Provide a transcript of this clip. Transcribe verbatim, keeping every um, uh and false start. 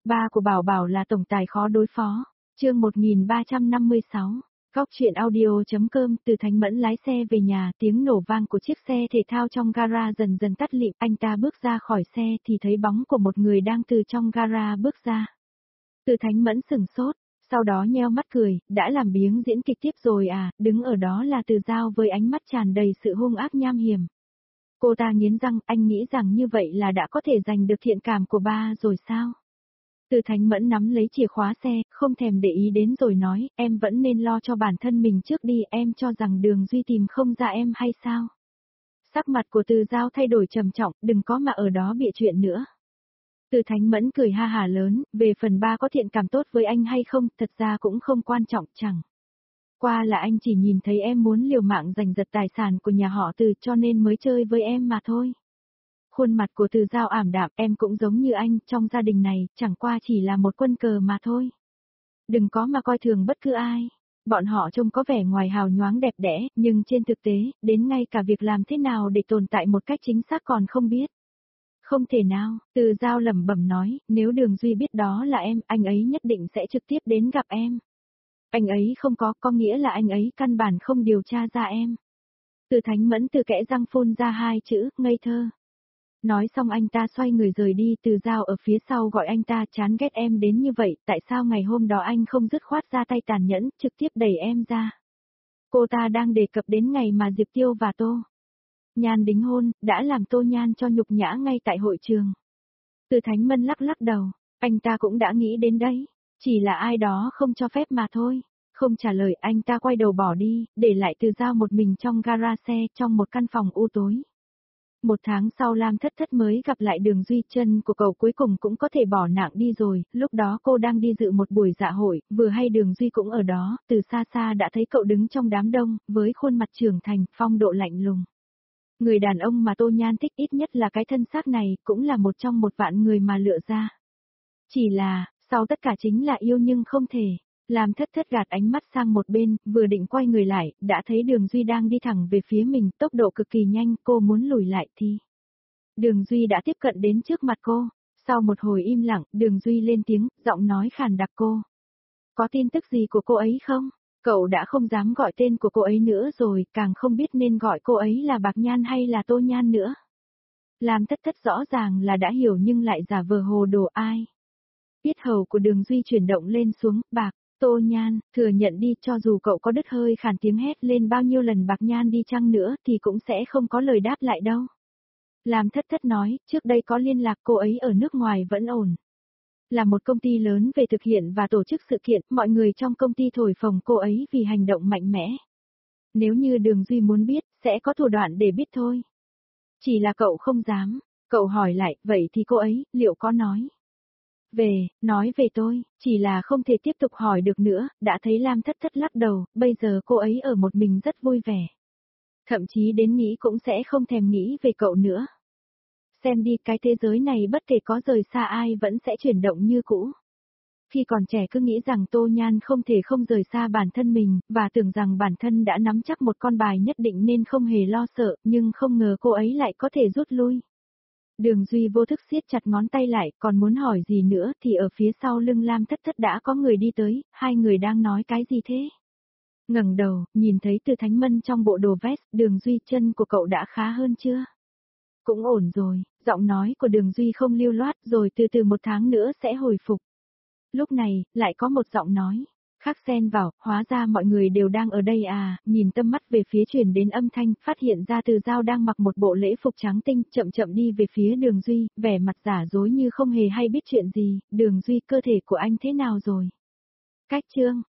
Ba của Bảo Bảo là tổng tài khó đối phó. Chương một nghìn ba trăm năm mươi sáu. Góc truyện audio.com. Từ Thánh Mẫn lái xe về nhà, tiếng nổ vang của chiếc xe thể thao trong gara dần dần tắt lịm, anh ta bước ra khỏi xe thì thấy bóng của một người đang từ trong gara bước ra. Từ Thánh Mẫn sửng sốt, sau đó nheo mắt cười, đã làm biếng diễn kịch tiếp rồi à, đứng ở đó là Từ Giao với ánh mắt tràn đầy sự hung ác nham hiểm. Cô ta nghiến răng, anh nghĩ rằng như vậy là đã có thể giành được thiện cảm của ba rồi sao? Từ Thánh Mẫn nắm lấy chìa khóa xe, không thèm để ý đến rồi nói, em vẫn nên lo cho bản thân mình trước đi, em cho rằng Đường Duy tìm không ra em hay sao? Sắc mặt của Từ Giao thay đổi trầm trọng, đừng có mà ở đó bịa chuyện nữa. Từ Thánh Mẫn cười ha hả lớn, về phần ba có thiện cảm tốt với anh hay không, thật ra cũng không quan trọng, chẳng qua là anh chỉ nhìn thấy em muốn liều mạng giành giật tài sản của nhà họ Từ cho nên mới chơi với em mà thôi. Khuôn mặt của Từ Giao ảm đạm, em cũng giống như anh, trong gia đình này, chẳng qua chỉ là một quân cờ mà thôi. Đừng có mà coi thường bất cứ ai. Bọn họ trông có vẻ ngoài hào nhoáng đẹp đẽ, nhưng trên thực tế, đến ngay cả việc làm thế nào để tồn tại một cách chính xác còn không biết. Không thể nào, Từ Giao lẩm bẩm nói, nếu Đường Duy biết đó là em, anh ấy nhất định sẽ trực tiếp đến gặp em. Anh ấy không có, có nghĩa là anh ấy căn bản không điều tra ra em. Từ Thánh Mẫn từ kẽ răng phun ra hai chữ, ngây thơ. Nói xong anh ta xoay người rời đi, Từ Giao ở phía sau gọi anh ta, chán ghét em đến như vậy, tại sao ngày hôm đó anh không dứt khoát ra tay tàn nhẫn, trực tiếp đẩy em ra. Cô ta đang đề cập đến ngày mà Diệp Tiêu và Tô Nhan đính hôn, đã làm Tô Nhan cho nhục nhã ngay tại hội trường. Từ Thánh Mẫn lắc lắc đầu, anh ta cũng đã nghĩ đến đấy, chỉ là ai đó không cho phép mà thôi. Không trả lời, anh ta quay đầu bỏ đi, để lại Từ Giao một mình trong gara xe, trong một căn phòng u tối. Một tháng sau Lam Thất Thất mới gặp lại Đường Duy, chân của cậu cuối cùng cũng có thể bỏ nặng đi rồi, lúc đó cô đang đi dự một buổi dạ hội, vừa hay Đường Duy cũng ở đó, từ xa xa đã thấy cậu đứng trong đám đông, với khuôn mặt trưởng thành, phong độ lạnh lùng. Người đàn ông mà Tô Nhan thích ít nhất là cái thân xác này, cũng là một trong một vạn người mà lựa ra. Chỉ là, sau tất cả chính là yêu nhưng không thể. Lam Thất Thất gạt ánh mắt sang một bên, vừa định quay người lại, đã thấy Đường Duy đang đi thẳng về phía mình, tốc độ cực kỳ nhanh, cô muốn lùi lại thì Đường Duy đã tiếp cận đến trước mặt cô. Sau một hồi im lặng, Đường Duy lên tiếng, giọng nói khàn đặc cô. Có tin tức gì của cô ấy không? Cậu đã không dám gọi tên của cô ấy nữa rồi, càng không biết nên gọi cô ấy là Bạc Nhan hay là Tô Nhan nữa. Lam Thất Thất rõ ràng là đã hiểu nhưng lại giả vờ hồ đồ ai. Yết hầu của Đường Duy chuyển động lên xuống, Bạc. Tô Nhan, thừa nhận đi, cho dù cậu có đứt hơi khàn tiếng hét lên bao nhiêu lần Bạc Nhan đi chăng nữa thì cũng sẽ không có lời đáp lại đâu. Lam Thất Thất nói, trước đây có liên lạc, cô ấy ở nước ngoài vẫn ổn. Là một công ty lớn về thực hiện và tổ chức sự kiện, mọi người trong công ty thổi phồng cô ấy vì hành động mạnh mẽ. Nếu như Đường Duy muốn biết, sẽ có thủ đoạn để biết thôi. Chỉ là cậu không dám. Cậu hỏi lại, vậy thì cô ấy, liệu có nói Về, nói về tôi, chỉ là không thể tiếp tục hỏi được nữa, đã thấy Lam Thất Thất lắc đầu, bây giờ cô ấy ở một mình rất vui vẻ. Thậm chí đến nghĩ cũng sẽ không thèm nghĩ về cậu nữa. Xem đi, cái thế giới này bất kể có rời xa ai vẫn sẽ chuyển động như cũ. Khi còn trẻ cứ nghĩ rằng Tô Nhan không thể không rời xa bản thân mình, và tưởng rằng bản thân đã nắm chắc một con bài nhất định nên không hề lo sợ, nhưng không ngờ cô ấy lại có thể rút lui. Đường Duy vô thức siết chặt ngón tay lại, còn muốn hỏi gì nữa thì ở phía sau lưng Lam Thất Thất đã có người đi tới, hai người đang nói cái gì thế? Ngẩng đầu, nhìn thấy Từ Thánh Mẫn trong bộ đồ vest, Đường Duy, chân của cậu đã khá hơn chưa? Cũng ổn rồi, giọng nói của Đường Duy không lưu loát, rồi từ từ một tháng nữa sẽ hồi phục. Lúc này, lại có một giọng nói khác xen vào, hóa ra mọi người đều đang ở đây à, nhìn tâm mắt về phía truyền đến âm thanh, phát hiện ra Từ Giao đang mặc một bộ lễ phục trắng tinh, chậm chậm đi về phía Đường Duy, vẻ mặt giả dối như không hề hay biết chuyện gì. Đường Duy, cơ thể của anh thế nào rồi? Cách chương